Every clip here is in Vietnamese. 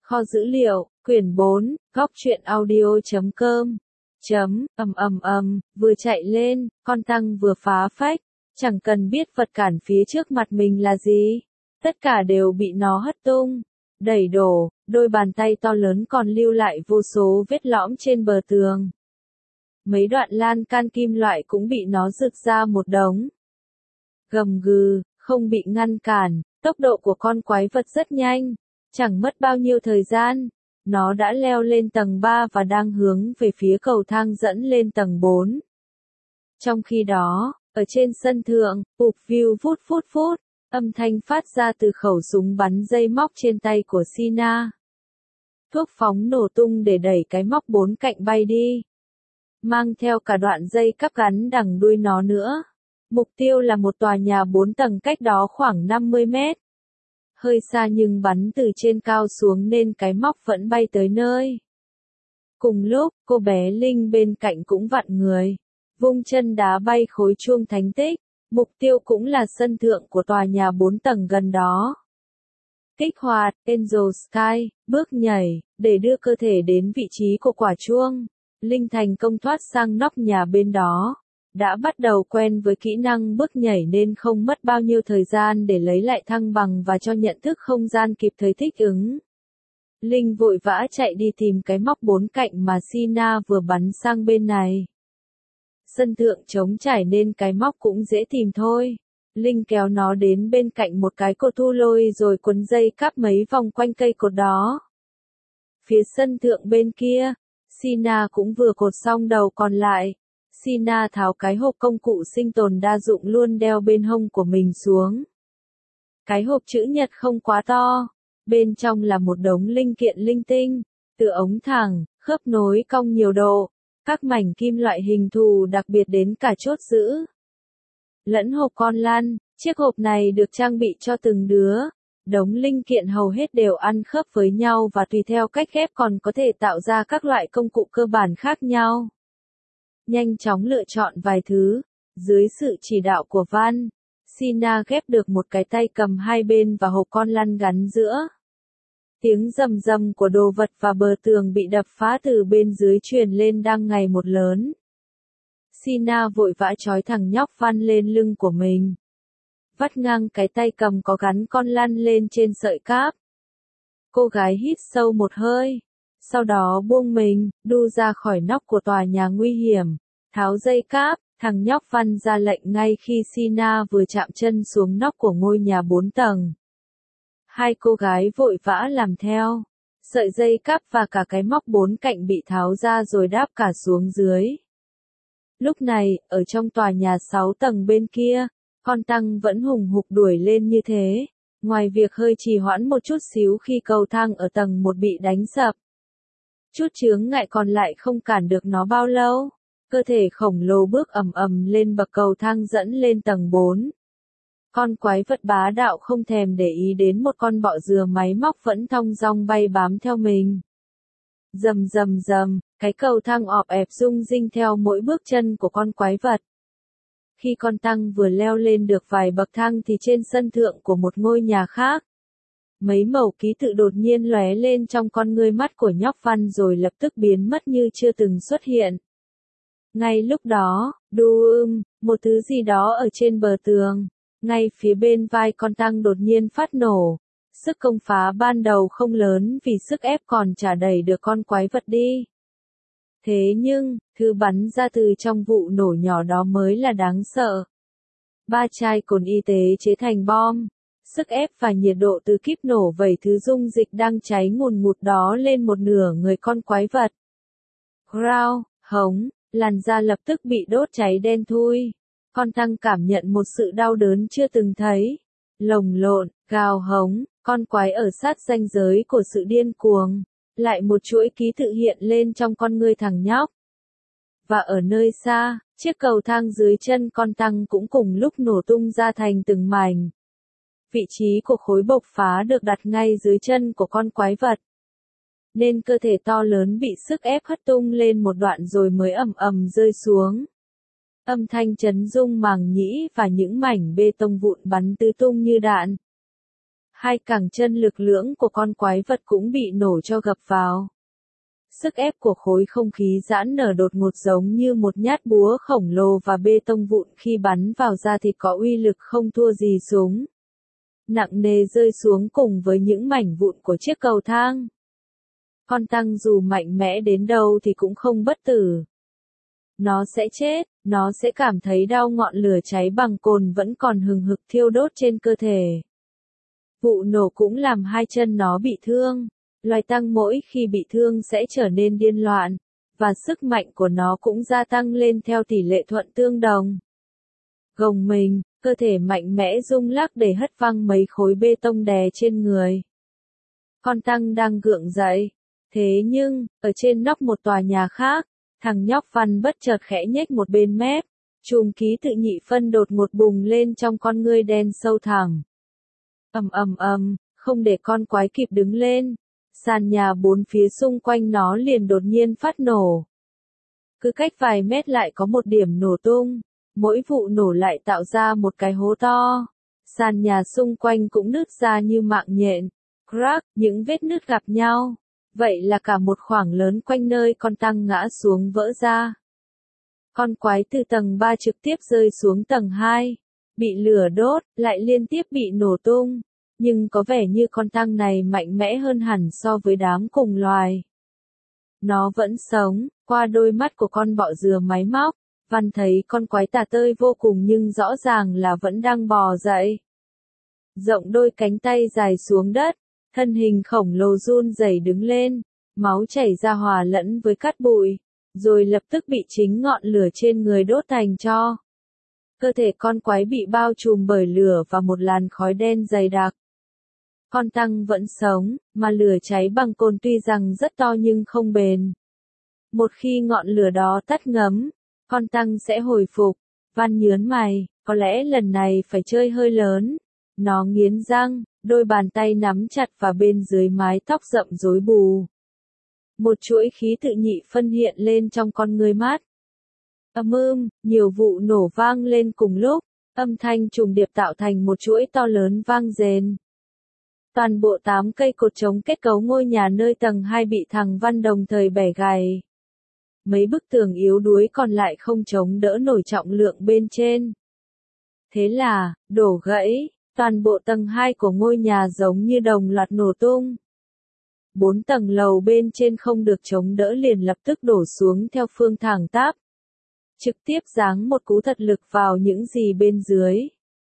Kho dữ liệu, quyển 4, góc truyện audio.com. Vừa chạy lên, con tăng vừa phá phách, chẳng cần biết vật cản phía trước mặt mình là gì. Tất cả đều bị nó hất tung, đẩy đổ, đôi bàn tay to lớn còn lưu lại vô số vết lõm trên bờ tường. Mấy đoạn lan can kim loại cũng bị nó rực ra một đống. Gầm gừ, không bị ngăn cản, tốc độ của con quái vật rất nhanh. Chẳng mất bao nhiêu thời gian, nó đã leo lên tầng 3 và đang hướng về phía cầu thang dẫn lên tầng 4. Trong khi đó, ở trên sân thượng, ụp view phút, âm thanh phát ra từ khẩu súng bắn dây móc trên tay của Sina. Thuốc phóng nổ tung để đẩy cái móc 4 cạnh bay đi. Mang theo cả đoạn dây cắp gắn đằng đuôi nó nữa. Mục tiêu là một tòa nhà 4 tầng cách đó khoảng 50 mét. Hơi xa nhưng bắn từ trên cao xuống nên cái móc vẫn bay tới nơi. Cùng lúc, cô bé Linh bên cạnh cũng vặn người, vung chân đá bay khối chuông thánh tích, mục tiêu cũng là sân thượng của tòa nhà 4 tầng gần đó. Kích hoạt, Angel Sky, bước nhảy, để đưa cơ thể đến vị trí của quả chuông. Linh thành công thoát sang nóc nhà bên đó. Đã bắt đầu quen với kỹ năng bước nhảy nên không mất bao nhiêu thời gian để lấy lại thăng bằng và cho nhận thức không gian kịp thời thích ứng. Linh vội vã chạy đi tìm cái móc 4 cạnh mà Sina vừa bắn sang bên này. Sân thượng trống trải nên cái móc cũng dễ tìm thôi. Linh kéo nó đến bên cạnh một cái cột thu lôi rồi quấn dây cáp mấy vòng quanh cây cột đó. Phía sân thượng bên kia, Sina cũng vừa cột xong đầu còn lại. Sina tháo cái hộp công cụ sinh tồn đa dụng luôn đeo bên hông của mình xuống. Cái hộp chữ nhật không quá to, bên trong là một đống linh kiện linh tinh, từ ống thẳng, khớp nối cong nhiều độ, các mảnh kim loại hình thù đặc biệt đến cả chốt giữ. Lẫn hộp con lăn, chiếc hộp này được trang bị cho từng đứa. Đống linh kiện hầu hết đều ăn khớp với nhau và tùy theo cách ghép còn có thể tạo ra các loại công cụ cơ bản khác nhau. Nhanh chóng lựa chọn vài thứ, dưới sự chỉ đạo của Van, Sina ghép được một cái tay cầm hai bên và hộp con lăn gắn giữa. Tiếng rầm rầm của đồ vật và bờ tường bị đập phá từ bên dưới truyền lên đang ngày một lớn. Sina vội vã trói thằng nhóc Van lên lưng của mình. Vắt ngang cái tay cầm có gắn con lăn lên trên sợi cáp. Cô gái hít sâu một hơi. Sau đó buông mình, đu ra khỏi nóc của tòa nhà nguy hiểm, tháo dây cáp, thằng nhóc Văn ra lệnh ngay khi Sina vừa chạm chân xuống nóc của ngôi nhà 4 tầng. Hai cô gái vội vã làm theo, sợi dây cáp và cả cái móc 4 cạnh bị tháo ra rồi đáp cả xuống dưới. Lúc này, ở trong tòa nhà 6 tầng bên kia, con tăng vẫn hùng hục đuổi lên như thế, ngoài việc hơi trì hoãn một chút xíu khi cầu thang ở tầng 1 bị đánh sập. Chút chướng ngại còn lại không cản được nó bao lâu. Cơ thể khổng lồ bước ầm lên bậc cầu thang dẫn lên tầng 4. Con quái vật bá đạo không thèm để ý đến một con bọ dừa máy móc vẫn thong dong bay bám theo mình. Rầm, cái cầu thang ọp ẹp rung rinh theo mỗi bước chân của con quái vật. Khi con tăng vừa leo lên được vài bậc thang thì trên sân thượng của một ngôi nhà khác, mấy mẩu ký tự đột nhiên lóe lên trong con ngươi mắt của nhóc Văn rồi lập tức biến mất như chưa từng xuất hiện. Ngay lúc đó, một thứ gì đó ở trên bờ tường, ngay phía bên vai con tăng đột nhiên phát nổ. Sức công phá ban đầu không lớn vì sức ép còn chả đẩy được con quái vật đi. Thế nhưng, thứ bắn ra từ trong vụ nổ nhỏ đó mới là đáng sợ. 3 chai cồn y tế chế thành bom. Sức ép và nhiệt độ từ kíp nổ vẩy thứ dung dịch đang cháy ngùn ngụt đó lên một nửa người con quái vật. Growl, hống, làn da lập tức bị đốt cháy đen thui. Con tăng cảm nhận một sự đau đớn chưa từng thấy. Lồng lộn, gào hống, con quái ở sát ranh giới của sự điên cuồng. Lại một chuỗi ký tự hiện lên trong con ngươi thằng nhóc. Và ở nơi xa, chiếc cầu thang dưới chân con tăng cũng cùng lúc nổ tung ra thành từng mảnh. Vị trí của khối bộc phá được đặt ngay dưới chân của con quái vật. Nên cơ thể to lớn bị sức ép hất tung lên một đoạn rồi mới ầm rơi xuống. Âm thanh chấn rung màng nhĩ và những mảnh bê tông vụn bắn tứ tung như đạn. Hai cẳng chân lực lưỡng của con quái vật cũng bị nổ cho gập vào. Sức ép của khối không khí giãn nở đột ngột giống như một nhát búa khổng lồ và bê tông vụn khi bắn vào da thịt có uy lực không thua gì súng. Nặng nề rơi xuống cùng với những mảnh vụn của chiếc cầu thang. Con tăng dù mạnh mẽ đến đâu thì cũng không bất tử. Nó sẽ chết, nó sẽ cảm thấy đau ngọn lửa cháy bằng cồn vẫn còn hừng hực thiêu đốt trên cơ thể. Vụ nổ cũng làm hai chân nó bị thương. Loài tăng mỗi khi bị thương sẽ trở nên điên loạn, và sức mạnh của nó cũng gia tăng lên theo tỷ lệ thuận tương đồng. Gồng mình, cơ thể mạnh mẽ rung lắc để hất văng mấy khối bê tông đè trên người. Con tăng đang gượng dậy. Thế nhưng, ở trên nóc một tòa nhà khác, thằng nhóc Văn bất chợt khẽ nhếch một bên mép, chùm ký tự nhị phân đột ngột bùng lên trong con ngươi đen sâu thẳm. Không để con quái kịp đứng lên. Sàn nhà bốn phía xung quanh nó liền đột nhiên phát nổ. Cứ cách vài mét lại có một điểm nổ tung, mỗi vụ nổ lại tạo ra một cái hố to. Sàn nhà xung quanh cũng nứt ra như mạng nhện. Crack, những vết nứt gặp nhau. Vậy là cả một khoảng lớn quanh nơi con tăng ngã xuống vỡ ra. Con quái từ tầng 3 trực tiếp rơi xuống tầng 2. Bị lửa đốt, lại liên tiếp bị nổ tung. Nhưng có vẻ như con tăng này mạnh mẽ hơn hẳn so với đám cùng loài. Nó vẫn sống, qua đôi mắt của con bọ dừa máy móc, Văn thấy con quái tà tơi vô cùng nhưng rõ ràng là vẫn đang bò dậy. Rộng đôi cánh tay dài xuống đất, thân hình khổng lồ run rẩy đứng lên, máu chảy ra hòa lẫn với cát bụi, rồi lập tức bị chính ngọn lửa trên người đốt thành tro. Cơ thể con quái bị bao trùm bởi lửa và một làn khói đen dày đặc. Con tăng vẫn sống, mà lửa cháy bằng cồn tuy rằng rất to nhưng không bền. Một khi ngọn lửa đó tắt ngấm, con tăng sẽ hồi phục. Văn nhớn mày, có lẽ lần này phải chơi hơi lớn. Nó nghiến răng, đôi bàn tay nắm chặt và bên dưới mái tóc rậm rối bù. Một chuỗi khí tự nhị phân hiện lên trong con ngươi mát. Nhiều vụ nổ vang lên cùng lúc, âm thanh trùng điệp tạo thành một chuỗi to lớn vang rền. Toàn bộ 8 cây cột chống kết cấu ngôi nhà nơi tầng 2 bị thằng Văn đồng thời bẻ gãy. Mấy bức tường yếu đuối còn lại không chống đỡ nổi trọng lượng bên trên. Thế là, đổ gãy, toàn bộ tầng 2 của ngôi nhà giống như đồng loạt nổ tung. 4 tầng lầu bên trên không được chống đỡ liền lập tức đổ xuống theo phương thẳng tắp. Trực tiếp giáng một cú thật lực vào những gì bên dưới.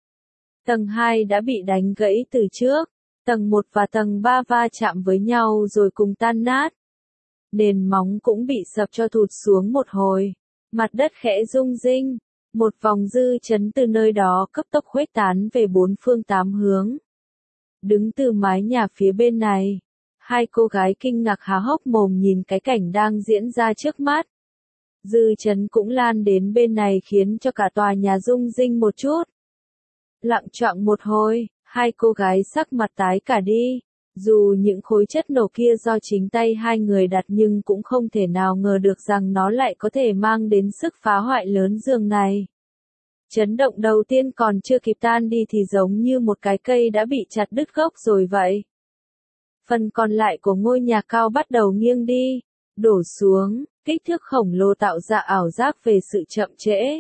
Tầng 2 đã bị đánh gãy từ trước. Tầng 1 và tầng 3 va chạm với nhau rồi cùng tan nát. Nền móng cũng bị sập cho thụt xuống một hồi. Mặt đất khẽ rung rinh. Một vòng dư chấn từ nơi đó cấp tốc khuếch tán về 4 phương 8 hướng. Đứng từ mái nhà phía bên này, hai cô gái kinh ngạc há hốc mồm nhìn cái cảnh đang diễn ra trước mắt. Dư chấn cũng lan đến bên này khiến cho cả tòa nhà rung rinh một chút. Lặng choạng một hồi, hai cô gái sắc mặt tái cả đi. Dù những khối chất nổ kia do chính tay hai người đặt nhưng cũng không thể nào ngờ được rằng nó lại có thể mang đến sức phá hoại lớn dường này. Chấn động đầu tiên còn chưa kịp tan đi thì giống như một cái cây đã bị chặt đứt gốc rồi vậy. Phần còn lại của ngôi nhà cao bắt đầu nghiêng đi, đổ xuống, kích thước khổng lồ tạo ra ảo giác về sự chậm trễ.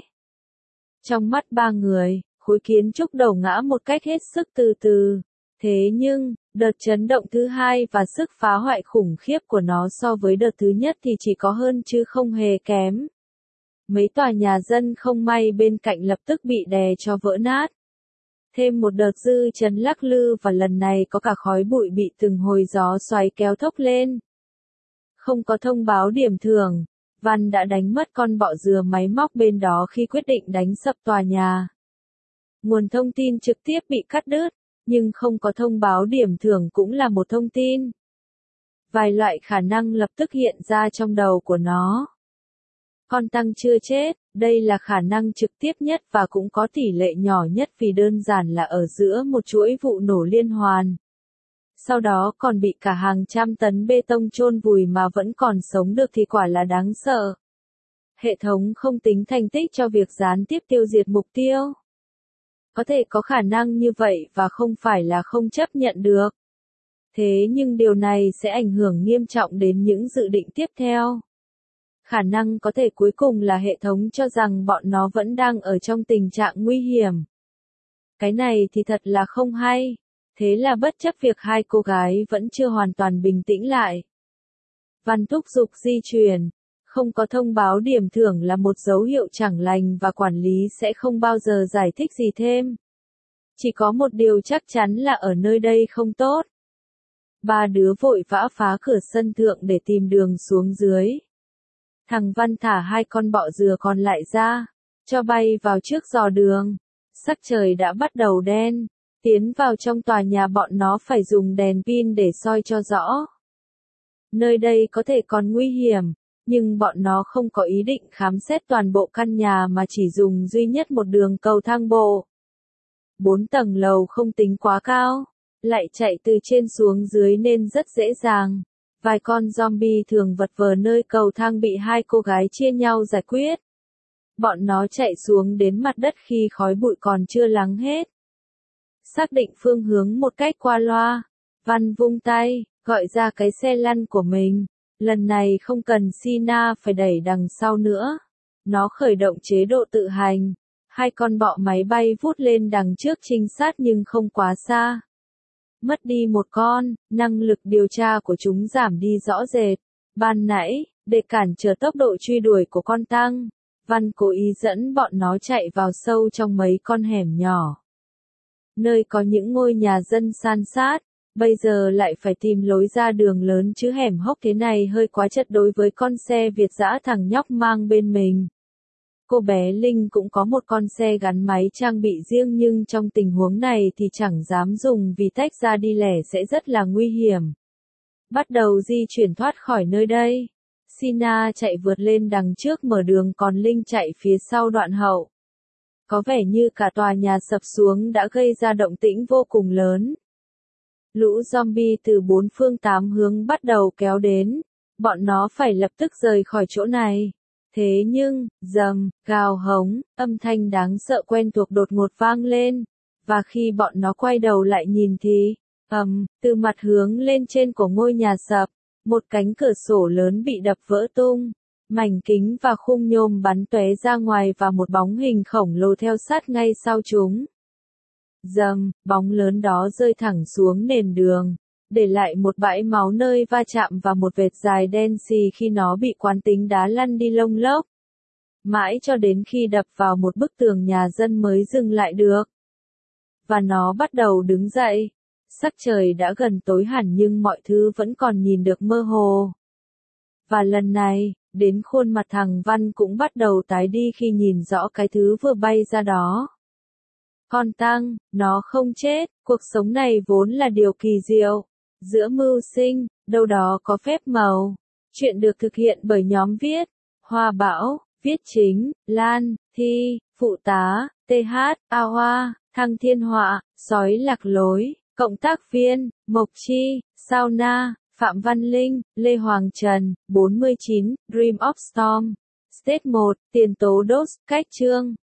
Trong mắt ba người, khối kiến trúc đầu ngã một cách hết sức từ từ. Thế nhưng, đợt chấn động thứ hai và sức phá hoại khủng khiếp của nó so với đợt thứ nhất thì chỉ có hơn chứ không hề kém. Mấy tòa nhà dân không may bên cạnh lập tức bị đè cho vỡ nát. Thêm một đợt dư chấn lắc lư và lần này có cả khói bụi bị từng hồi gió xoáy kéo thốc lên. Không có thông báo điểm thưởng, Văn đã đánh mất con bọ dừa máy móc bên đó khi quyết định đánh sập tòa nhà. Nguồn thông tin trực tiếp bị cắt đứt, nhưng không có thông báo điểm thưởng cũng là một thông tin. Vài loại khả năng lập tức hiện ra trong đầu của nó. Con tăng chưa chết, đây là khả năng trực tiếp nhất và cũng có tỷ lệ nhỏ nhất vì đơn giản là ở giữa một chuỗi vụ nổ liên hoàn. Sau đó còn bị cả hàng trăm tấn bê tông chôn vùi mà vẫn còn sống được thì quả là đáng sợ. Hệ thống không tính thành tích cho việc gián tiếp tiêu diệt mục tiêu. Có thể có khả năng như vậy và không phải là không chấp nhận được. Thế nhưng điều này sẽ ảnh hưởng nghiêm trọng đến những dự định tiếp theo. Khả năng có thể cuối cùng là hệ thống cho rằng bọn nó vẫn đang ở trong tình trạng nguy hiểm. Cái này thì thật là không hay. Thế là bất chấp việc hai cô gái vẫn chưa hoàn toàn bình tĩnh lại. Văn thúc giục di chuyển. Không có thông báo điểm thưởng là một dấu hiệu chẳng lành và quản lý sẽ không bao giờ giải thích gì thêm. Chỉ có một điều chắc chắn là ở nơi đây không tốt. Ba đứa vội vã phá cửa sân thượng để tìm đường xuống dưới. Thằng Văn thả hai con bọ dừa còn lại ra, cho bay vào trước dò đường. Sắc trời đã bắt đầu đen, tiến vào trong tòa nhà bọn nó phải dùng đèn pin để soi cho rõ. Nơi đây có thể còn nguy hiểm, nhưng bọn nó không có ý định khám xét toàn bộ căn nhà mà chỉ dùng duy nhất một đường cầu thang bộ. 4 tầng lầu không tính quá cao, lại chạy từ trên xuống dưới nên rất dễ dàng. Vài con zombie thường vật vờ nơi cầu thang bị hai cô gái chia nhau giải quyết. Bọn nó chạy xuống đến mặt đất khi khói bụi còn chưa lắng hết. Xác định phương hướng một cách qua loa, Văn vung tay, gọi ra cái xe lăn của mình. Lần này không cần Sina phải đẩy đằng sau nữa. Nó khởi động chế độ tự hành. Hai con bọ máy bay vút lên đằng trước trinh sát nhưng không quá xa. Mất đi một con, năng lực điều tra của chúng giảm đi rõ rệt. Ban nãy, để cản trở tốc độ truy đuổi của con tăng, Văn cố ý dẫn bọn nó chạy vào sâu trong mấy con hẻm nhỏ. Nơi có những ngôi nhà dân san sát, bây giờ lại phải tìm lối ra đường lớn chứ hẻm hốc thế này hơi quá chật đối với con xe Việt dã thằng nhóc mang bên mình. Cô bé Linh cũng có một con xe gắn máy trang bị riêng nhưng trong tình huống này thì chẳng dám dùng vì tách ra đi lẻ sẽ rất là nguy hiểm. Bắt đầu di chuyển thoát khỏi nơi đây. Sina chạy vượt lên đằng trước mở đường còn Linh chạy phía sau đoạn hậu. Có vẻ như cả tòa nhà sập xuống đã gây ra động tĩnh vô cùng lớn. Lũ zombie từ 4 phương 8 hướng bắt đầu kéo đến. Bọn nó phải lập tức rời khỏi chỗ này. Thế nhưng, rầm, gào hống, âm thanh đáng sợ quen thuộc đột ngột vang lên. Và khi bọn nó quay đầu lại nhìn thì, từ mặt hướng lên trên của ngôi nhà sập, một cánh cửa sổ lớn bị đập vỡ tung. Mảnh kính và khung nhôm bắn tóe ra ngoài và một bóng hình khổng lồ theo sát ngay sau chúng. Rầm, bóng lớn đó rơi thẳng xuống nền đường, để lại một bãi máu nơi va chạm và một vệt dài đen xì khi nó bị quán tính đá lăn đi lông lốc. Mãi cho đến khi đập vào một bức tường nhà dân mới dừng lại được. Và nó bắt đầu đứng dậy. Sắc trời đã gần tối hẳn nhưng mọi thứ vẫn còn nhìn được mơ hồ. Và lần này, đến khuôn mặt thằng Văn cũng bắt đầu tái đi khi nhìn rõ cái thứ vừa bay ra đó. Con tăng, nó không chết, cuộc sống này vốn là điều kỳ diệu. Giữa mưu sinh, đâu đó có phép màu. Chuyện được thực hiện bởi nhóm viết, Hoa Bảo, viết chính, Lan, Thi, phụ tá, TH, A Hoa, Thăng Thiên Họa, Sói Lạc Lối, cộng tác viên, Mộc Chi, Sao Na, Phạm Văn Linh, Lê Hoàng Trần, 49, Dream of Storm. Stage 1, tiền tố đốt, cách chương.